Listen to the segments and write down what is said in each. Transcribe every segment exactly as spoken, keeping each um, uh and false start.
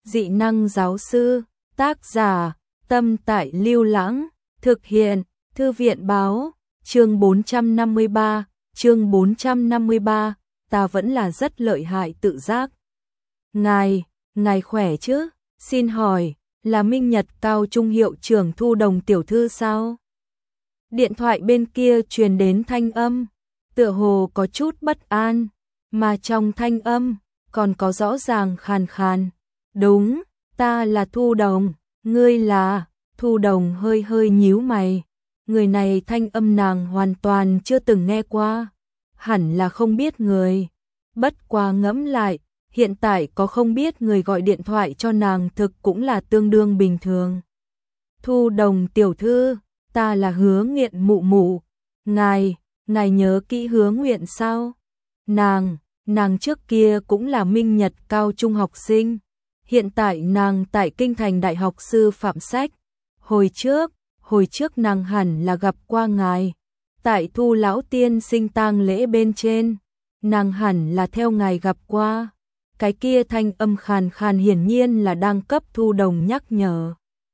Dị năng giáo sư, tác giả, Tâm Tại Lưu Lãng, thực hiện, Thư viện báo, chương bốn trăm năm mươi ba, chương bốn trăm năm mươi ba, ta vẫn là rất lợi hại tự giác. Ngài, ngài khỏe chứ? Xin hỏi, là Minh Nhật Cao Trung hiệu trưởng Thu Đồng tiểu thư sao? Điện thoại bên kia truyền đến thanh âm, tựa hồ có chút bất an, mà trong thanh âm còn có rõ ràng khàn khàn. Đúng, ta là Thu Đồng, ngươi là? Thu Đồng hơi hơi nhíu mày, người này thanh âm nàng hoàn toàn chưa từng nghe qua, hẳn là không biết người. Bất quá ngẫm lại, hiện tại có không biết người gọi điện thoại cho nàng thực cũng là tương đương bình thường. Thu Đồng tiểu thư, ta là Hứa Nghiện mụ mụ. Ngài, ngài nhớ kỹ Hứa Nguyện sao? Nàng, nàng trước kia cũng là Minh Nhật Cao Trung học sinh. Hiện tại nàng tại Kinh Thành Đại học Sư phạm sách. Hồi trước, hồi trước nàng hẳn là gặp qua ngài. Tại Thu lão tiên sinh tang lễ bên trên, nàng hẳn là theo ngài gặp qua. Cái kia thanh âm khàn khàn hiển nhiên là đang cấp Thu Đồng nhắc nhở.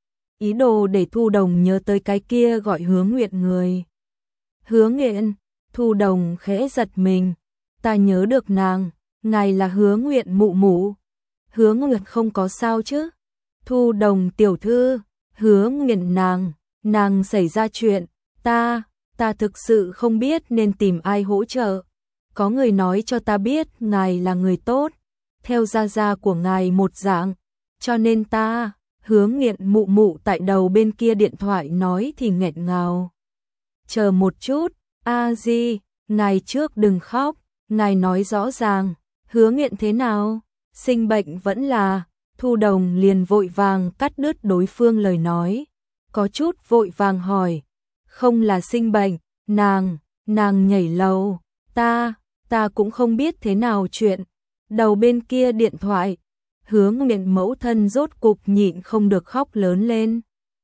Ý đồ để Thu Đồng nhớ tới cái kia gọi Hứa Nguyện người. Hứa Nguyện, Thu Đồng khẽ giật mình. Ta nhớ được nàng, ngài là Hứa Nguyện mụ mụ. Hứa Nguyện không có sao chứ? Thu Đồng tiểu thư, Hứa Nguyện nàng, nàng xảy ra chuyện, ta, ta thực sự không biết nên tìm ai hỗ trợ. Có người nói cho ta biết ngài là người tốt, theo gia gia của ngài một dạng, cho nên ta, Hứa Nguyện mụ mụ tại đầu bên kia điện thoại nói thì nghẹn ngào. Chờ một chút, a di, ngài trước đừng khóc, ngài nói rõ ràng, Hứa Nguyện thế nào? Sinh bệnh vẫn là? Thu Đồng liền vội vàng cắt đứt đối phương lời nói, có chút vội vàng hỏi, không là sinh bệnh, nàng, nàng nhảy lầu, ta, ta cũng không biết thế nào chuyện. Đầu bên kia điện thoại, Hứa Nguyện mẫu thân rốt cục nhịn không được khóc lớn lên.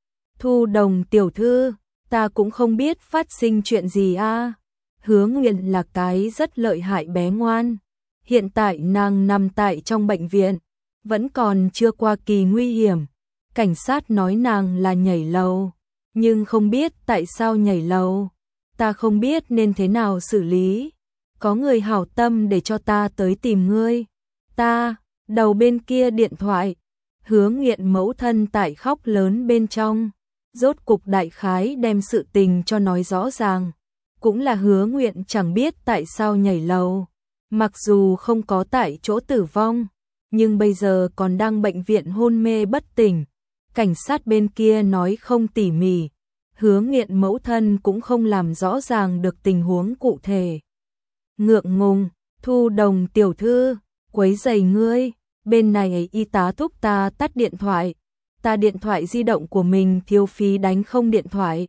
Thu Đồng tiểu thư, ta cũng không biết phát sinh chuyện gì a. Hứa Nguyện là cái rất lợi hại bé ngoan. Hiện tại nàng nằm tại trong bệnh viện, vẫn còn chưa qua kỳ nguy hiểm. Cảnh sát nói nàng là nhảy lầu, nhưng không biết tại sao nhảy lầu. Ta không biết nên thế nào xử lý. Có người hảo tâm để cho ta tới tìm ngươi. Ta, đầu bên kia điện thoại, Hứa Nghiện mẫu thân tại khóc lớn bên trong, rốt cục đại khái đem sự tình cho nói rõ ràng. Cũng là Hứa Nguyện chẳng biết tại sao nhảy lầu, mặc dù không có tại chỗ tử vong, nhưng bây giờ còn đang bệnh viện hôn mê bất tỉnh. Cảnh sát bên kia nói không tỉ mỉ, Hứa Nghiện mẫu thân cũng không làm rõ ràng được tình huống cụ thể. Ngượng ngùng, Thu Đồng tiểu thư, quấy rầy ngươi, bên này y tá thúc ta tắt điện thoại, ta điện thoại di động của mình thiếu phí đánh không điện thoại.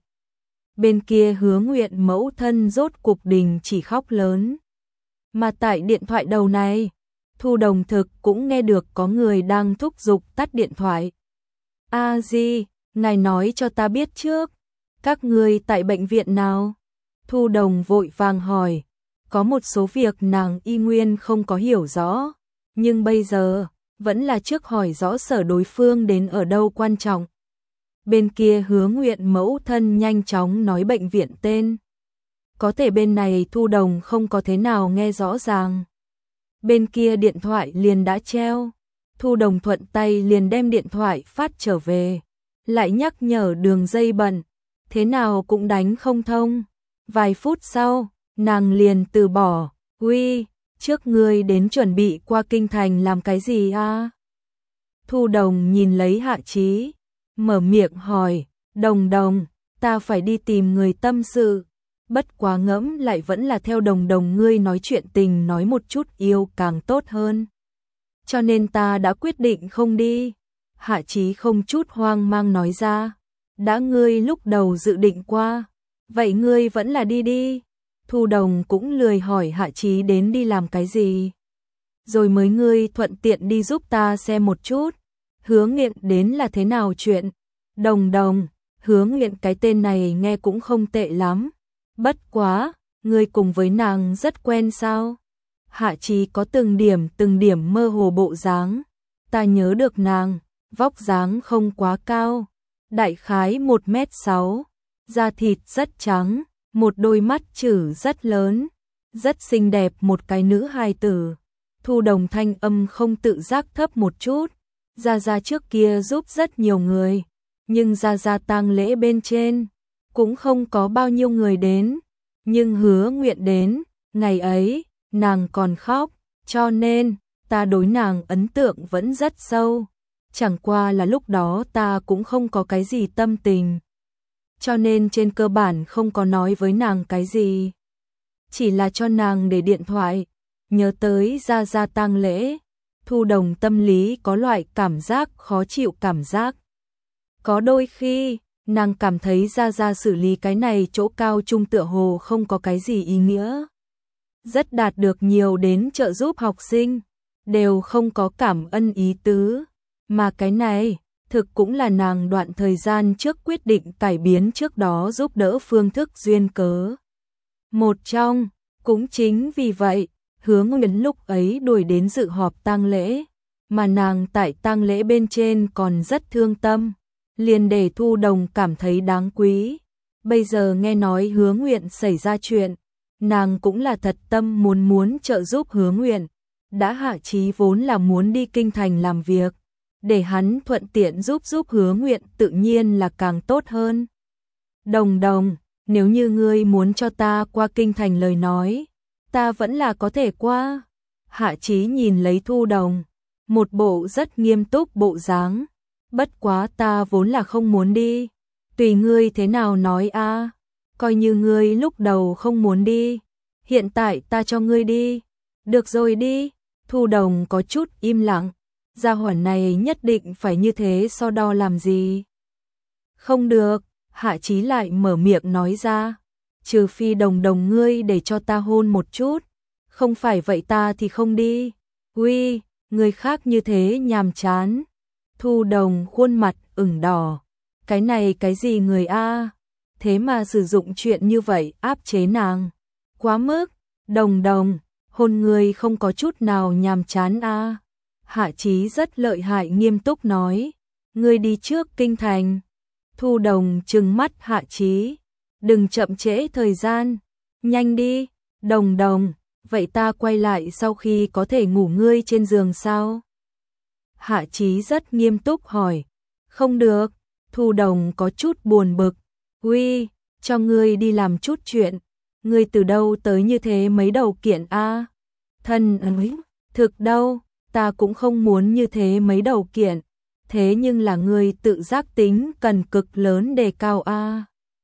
Bên kia Hứa Nguyện mẫu thân rốt cục đình chỉ khóc lớn. Mà tại điện thoại đầu này, Thu Đồng thực cũng nghe được có người đang thúc giục tắt điện thoại. A di, ngài nói cho ta biết trước, các ngươi tại bệnh viện nào? Thu Đồng vội vàng hỏi. Có một số việc nàng y nguyên không có hiểu rõ, nhưng bây giờ vẫn là trước hỏi rõ sở đối phương đến ở đâu quan trọng. Bên kia Hứa Nguyện mẫu thân nhanh chóng nói bệnh viện tên. Có thể bên này Thu Đồng không có thế nào nghe rõ ràng. Bên kia điện thoại liền đã treo. Thu Đồng thuận tay liền đem điện thoại phát trở về, lại nhắc nhở đường dây bận, thế nào cũng đánh không thông. Vài phút sau, nàng liền từ bỏ. Uy, trước ngươi đến chuẩn bị qua Kinh Thành làm cái gì a? Thu Đồng nhìn lấy Hạ Chí, mở miệng hỏi, Đồng Đồng, ta phải đi tìm người tâm sự. Bất quá ngẫm lại vẫn là theo Đồng Đồng ngươi nói chuyện tình nói một chút yêu càng tốt hơn. Cho nên ta đã quyết định không đi. Hạ Chí không chút hoang mang nói ra, đã ngươi lúc đầu dự định qua, vậy ngươi vẫn là đi đi. Thu Đồng cũng lười hỏi Hạ Chí đến đi làm cái gì. Rồi mới ngươi thuận tiện đi giúp ta xem một chút, Hứa Nghiện đến là thế nào chuyện. Đồng Đồng, Hứa Nghiện cái tên này nghe cũng không tệ lắm. Bất quá, ngươi cùng với nàng rất quen sao? Hạ Chí có từng điểm từng điểm mơ hồ bộ dáng. ta nhớ được nàng, vóc dáng không quá cao, đại khái một mét sáu, da thịt rất trắng, một đôi mắt chữ rất lớn, rất xinh đẹp, một cái nữ hài tử. Thu Đồng thanh âm không tự giác thấp một chút, Gia Gia trước kia giúp rất nhiều người, nhưng Gia Gia tang lễ bên trên cũng không có bao nhiêu người đến, nhưng Hứa Nguyện đến, ngày ấy, nàng còn khóc, cho nên ta đối nàng ấn tượng vẫn rất sâu, chẳng qua là lúc đó ta cũng không có cái gì tâm tình, cho nên trên cơ bản không có nói với nàng cái gì, chỉ là cho nàng để điện thoại, nhớ tới Gia Gia tang lễ. Thu Đồng tâm lý có loại cảm giác khó chịu cảm giác. Có đôi khi, nàng cảm thấy Gia Gia xử lý cái này chỗ cao trung tựa hồ không có cái gì ý nghĩa. Rất đạt được nhiều đến trợ giúp học sinh, đều không có cảm ơn ý tứ. Mà cái này, thực cũng là nàng đoạn thời gian trước quyết định cải biến trước đó giúp đỡ phương thức duyên cớ. Một trong, cũng chính vì vậy, Hứa Nguyện lúc ấy đuổi đến dự họp tang lễ, mà nàng tại tang lễ bên trên còn rất thương tâm, liền để Thu Đồng cảm thấy đáng quý. Bây giờ nghe nói Hứa Nguyện xảy ra chuyện, nàng cũng là thật tâm muốn muốn trợ giúp Hứa Nguyện, đã hạ chí vốn là muốn đi kinh thành làm việc, để hắn thuận tiện giúp giúp Hứa Nguyện tự nhiên là càng tốt hơn. Đồng Đồng, nếu như ngươi muốn cho ta qua kinh thành lời nói, ta vẫn là có thể qua. Hạ Chí nhìn lấy Thu Đồng, một bộ rất nghiêm túc bộ dáng. Bất quá ta vốn là không muốn đi. Tùy ngươi thế nào nói a, coi như ngươi lúc đầu không muốn đi. Hiện tại ta cho ngươi đi. Được rồi đi. Thu Đồng có chút im lặng. Gia hỏa này nhất định phải như thế so đo làm gì? Không được. Hạ Chí lại mở miệng nói ra. Trừ phi Đồng Đồng ngươi để cho ta hôn một chút, không phải vậy ta thì không đi. Uy, người khác như thế nhàm chán. Thu Đồng khuôn mặt ửng đỏ. Cái này cái gì người a? Thế mà sử dụng chuyện như vậy áp chế nàng. Quá mức, Đồng Đồng, hôn người không có chút nào nhàm chán a. Hạ Chí rất lợi hại nghiêm túc nói. Ngươi đi trước kinh thành. Thu Đồng trừng mắt Hạ Chí. Đừng chậm trễ thời gian, nhanh đi, Đồng Đồng, vậy ta quay lại sau khi có thể ngủ ngươi trên giường sao? Hạ Chí rất nghiêm túc hỏi, không được, Thu Đồng có chút buồn bực, uy, cho ngươi đi làm chút chuyện, ngươi từ đâu tới như thế mấy đầu kiện a? Thân ấy, thực đâu, ta cũng không muốn như thế mấy đầu kiện, thế nhưng là ngươi tự giác tính cần cực lớn đề cao a.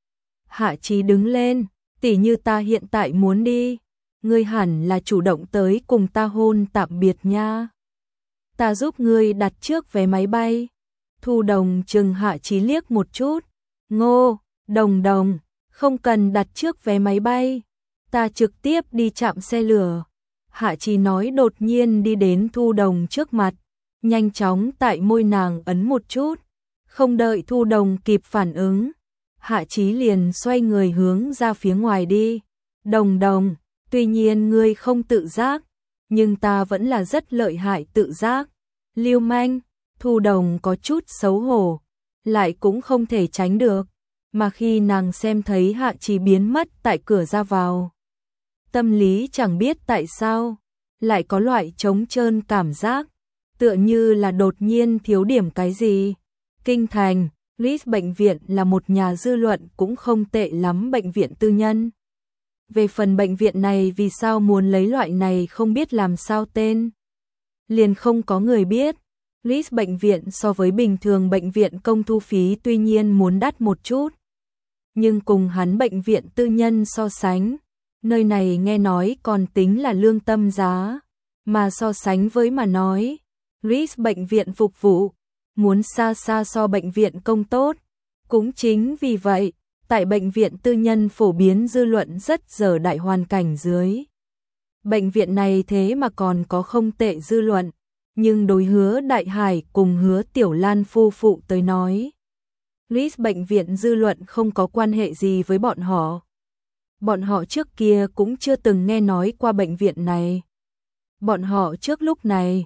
Hạ Chí đứng lên, tỉ như ta hiện tại muốn đi, ngươi hẳn là chủ động tới cùng ta hôn tạm biệt nha. Ta giúp ngươi đặt trước vé máy bay. Thu Đồng chừng Hạ Chí liếc một chút. Ngô, Đồng Đồng, không cần đặt trước vé máy bay, ta trực tiếp đi chạm xe lửa. Hạ Chí nói đột nhiên đi đến Thu Đồng trước mặt, nhanh chóng tại môi nàng ấn một chút, không đợi Thu Đồng kịp phản ứng. Hạ Chí liền xoay người hướng ra phía ngoài đi. Đồng Đồng, tuy nhiên ngươi không tự giác, nhưng ta vẫn là rất lợi hại tự giác. Lưu manh, Thu Đồng có chút xấu hổ, lại cũng không thể tránh được. Mà khi nàng xem thấy Hạ Chí biến mất tại cửa ra vào, tâm lý chẳng biết tại sao, lại có loại trống trơn cảm giác, tựa như là đột nhiên thiếu điểm cái gì. Kinh thành Lis bệnh viện là một nhà dư luận cũng không tệ lắm bệnh viện tư nhân. Về phần bệnh viện này vì sao muốn lấy loại này không biết làm sao tên, liền không có người biết. Lis bệnh viện so với bình thường bệnh viện công thu phí tuy nhiên muốn đắt một chút, nhưng cùng hắn bệnh viện tư nhân so sánh, nơi này nghe nói còn tính là lương tâm giá, mà so sánh với mà nói, Lis bệnh viện phục vụ muốn xa xa so bệnh viện công tốt. Cũng chính vì vậy, tại bệnh viện tư nhân phổ biến dư luận rất dở đại hoàn cảnh dưới, bệnh viện này thế mà còn có không tệ dư luận, nhưng đối Hứa Đại Hải cùng Hứa Tiểu Lan phu phụ tới nói, Lis bệnh viện dư luận không có quan hệ gì với bọn họ. Bọn họ trước kia cũng chưa từng nghe nói qua bệnh viện này. Bọn họ trước lúc này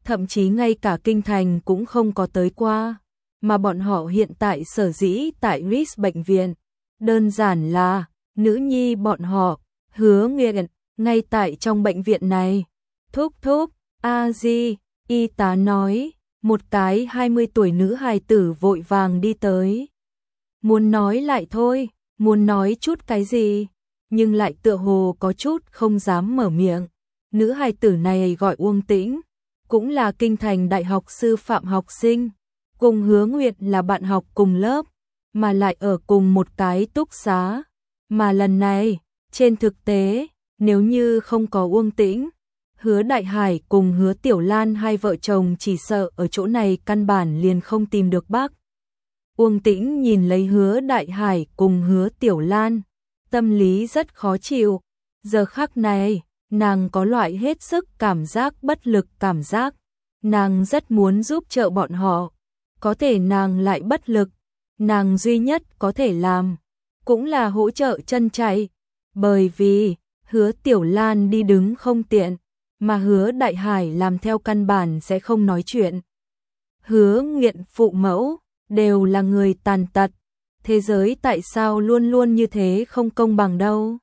thậm chí ngay cả kinh thành cũng không có tới qua, mà bọn họ hiện tại sở dĩ tại Ritz bệnh viện, đơn giản là nữ nhi bọn họ, Hứa Nguyệt, ngay tại trong bệnh viện này. Thúc thúc, a di, y tá nói, một cái hai mươi tuổi nữ hài tử vội vàng đi tới. Muốn nói lại thôi, muốn nói chút cái gì, nhưng lại tựa hồ có chút không dám mở miệng. Nữ hài tử này gọi Uông Tĩnh, cũng là kinh thành đại học sư phạm học sinh, cùng Hứa Nguyệt là bạn học cùng lớp, mà lại ở cùng một cái túc xá. Mà lần này, trên thực tế, nếu như không có Uông Tĩnh, Hứa Đại Hải cùng Hứa Tiểu Lan hai vợ chồng chỉ sợ ở chỗ này căn bản liền không tìm được bác. Uông Tĩnh nhìn lấy Hứa Đại Hải cùng Hứa Tiểu Lan, tâm lý rất khó chịu. Giờ khắc này, nàng có loại hết sức cảm giác bất lực cảm giác. Nàng rất muốn giúp trợ bọn họ, có thể nàng lại bất lực. Nàng duy nhất có thể làm, cũng là hỗ trợ chân chạy. Bởi vì, Hứa Tiểu Lan đi đứng không tiện, mà Hứa Đại Hải làm theo căn bản sẽ không nói chuyện. Hứa Nghiện phụ mẫu, đều là người tàn tật. Thế giới tại sao luôn luôn như thế không công bằng đâu.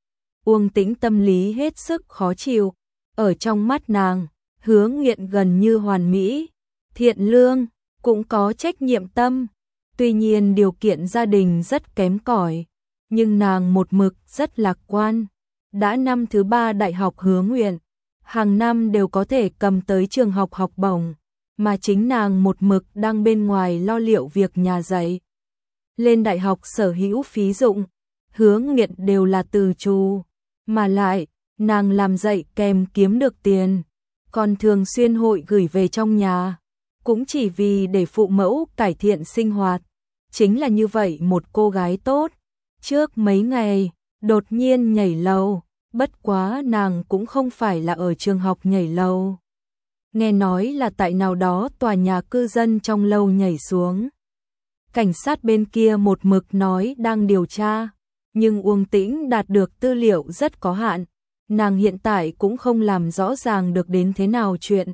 Uông Tĩnh tâm lý hết sức khó chịu. Ở trong mắt nàng, Hứa Nghiện gần như hoàn mỹ, thiện lương, cũng có trách nhiệm tâm. Tuy nhiên điều kiện gia đình rất kém cỏi, nhưng nàng một mực rất lạc quan. Đã năm thứ ba đại học Hứa Nguyện, hàng năm đều có thể cầm tới trường học học bổng, mà chính nàng một mực đang bên ngoài lo liệu việc nhà dạy. Lên đại học sở hữu phí dụng, Hứa Nghiện đều là từ trù, mà lại, nàng làm dạy kèm kiếm được tiền, còn thường xuyên hội gửi về trong nhà, cũng chỉ vì để phụ mẫu cải thiện sinh hoạt. Chính là như vậy một cô gái tốt, trước mấy ngày, đột nhiên nhảy lầu, bất quá nàng cũng không phải là ở trường học nhảy lầu. Nghe nói là tại nào đó tòa nhà cư dân trong lâu nhảy xuống. Cảnh sát bên kia một mực nói đang điều tra, nhưng Uông Tĩnh đạt được tư liệu rất có hạn, nàng hiện tại cũng không làm rõ ràng được đến thế nào chuyện.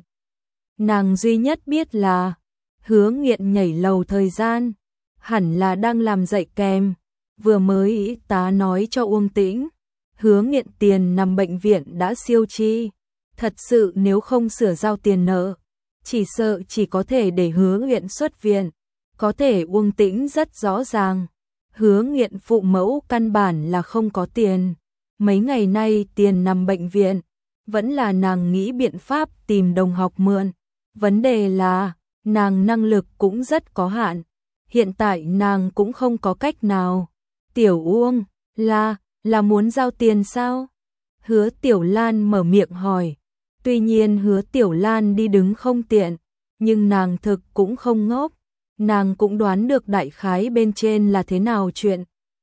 Nàng duy nhất biết là, Hứa Nghiện nhảy lầu thời gian, hẳn là đang làm dạy kèm, vừa mới y tá nói cho Uông Tĩnh, Hứa Nghiện tiền nằm bệnh viện đã siêu chi, thật sự nếu không sửa giao tiền nợ, chỉ sợ chỉ có thể để Hứa Nghiện xuất viện. Có thể Uông Tĩnh rất rõ ràng, Hứa Nghiện phụ mẫu căn bản là không có tiền, mấy ngày nay tiền nằm bệnh viện, vẫn là nàng nghĩ biện pháp tìm đồng học mượn. Vấn đề là, nàng năng lực cũng rất có hạn, hiện tại nàng cũng không có cách nào. Tiểu Uông, là, là muốn giao tiền sao? Hứa Tiểu Lan mở miệng hỏi, tuy nhiên Hứa Tiểu Lan đi đứng không tiện, nhưng nàng thực cũng không ngốc. Nàng cũng đoán được đại khái bên trên là thế nào chuyện.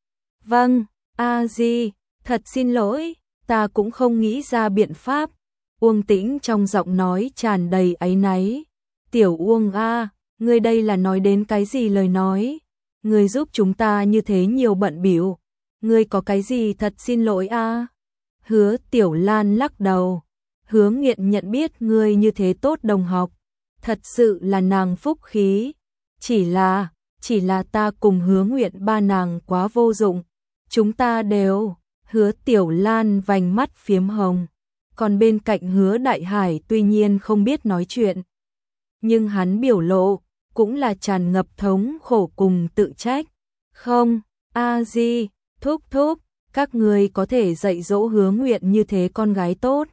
Vâng, a di, thật xin lỗi, ta cũng không nghĩ ra biện pháp. Uông Tĩnh trong giọng nói tràn đầy áy náy. Tiểu Uông a, ngươi đây là nói đến cái gì lời nói? Ngươi giúp chúng ta như thế nhiều bận bịu, ngươi có cái gì thật xin lỗi a? Hứa Tiểu Lan lắc đầu. Hứa Nghiện nhận biết ngươi như thế tốt đồng học, thật sự là nàng phúc khí. Chỉ là, chỉ là ta cùng Hứa Nguyện ba nàng quá vô dụng. Chúng ta đều, Hứa Tiểu Lan vành mắt phiếm hồng. Còn bên cạnh Hứa Đại Hải tuy nhiên không biết nói chuyện, nhưng hắn biểu lộ, cũng là tràn ngập thống khổ cùng tự trách. Không, a di, thúc thúc, các người có thể dạy dỗ Hứa Nguyện như thế con gái tốt.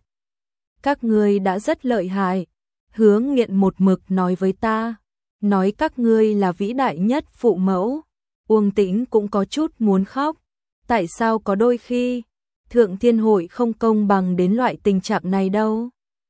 Các người đã rất lợi hại. Hứa Nghiện một mực nói với ta, nói các ngươi là vĩ đại nhất phụ mẫu. Uông Tĩnh cũng có chút muốn khóc. Tại sao có đôi khi, Thượng Thiên Hội không công bằng đến loại tình trạng này đâu?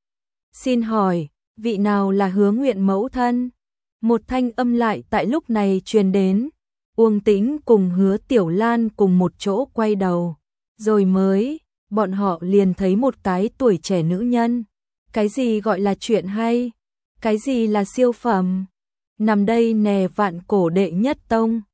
Xin hỏi, vị nào là Hứa Nguyện mẫu thân? Một thanh âm lại tại lúc này truyền đến. Uông Tĩnh cùng Hứa Tiểu Lan cùng một chỗ quay đầu. Rồi mới, bọn họ liền thấy một cái tuổi trẻ nữ nhân. Cái gì gọi là chuyện hay? Cái gì là siêu phẩm? Nằm đây nè vạn cổ đệ nhất tông,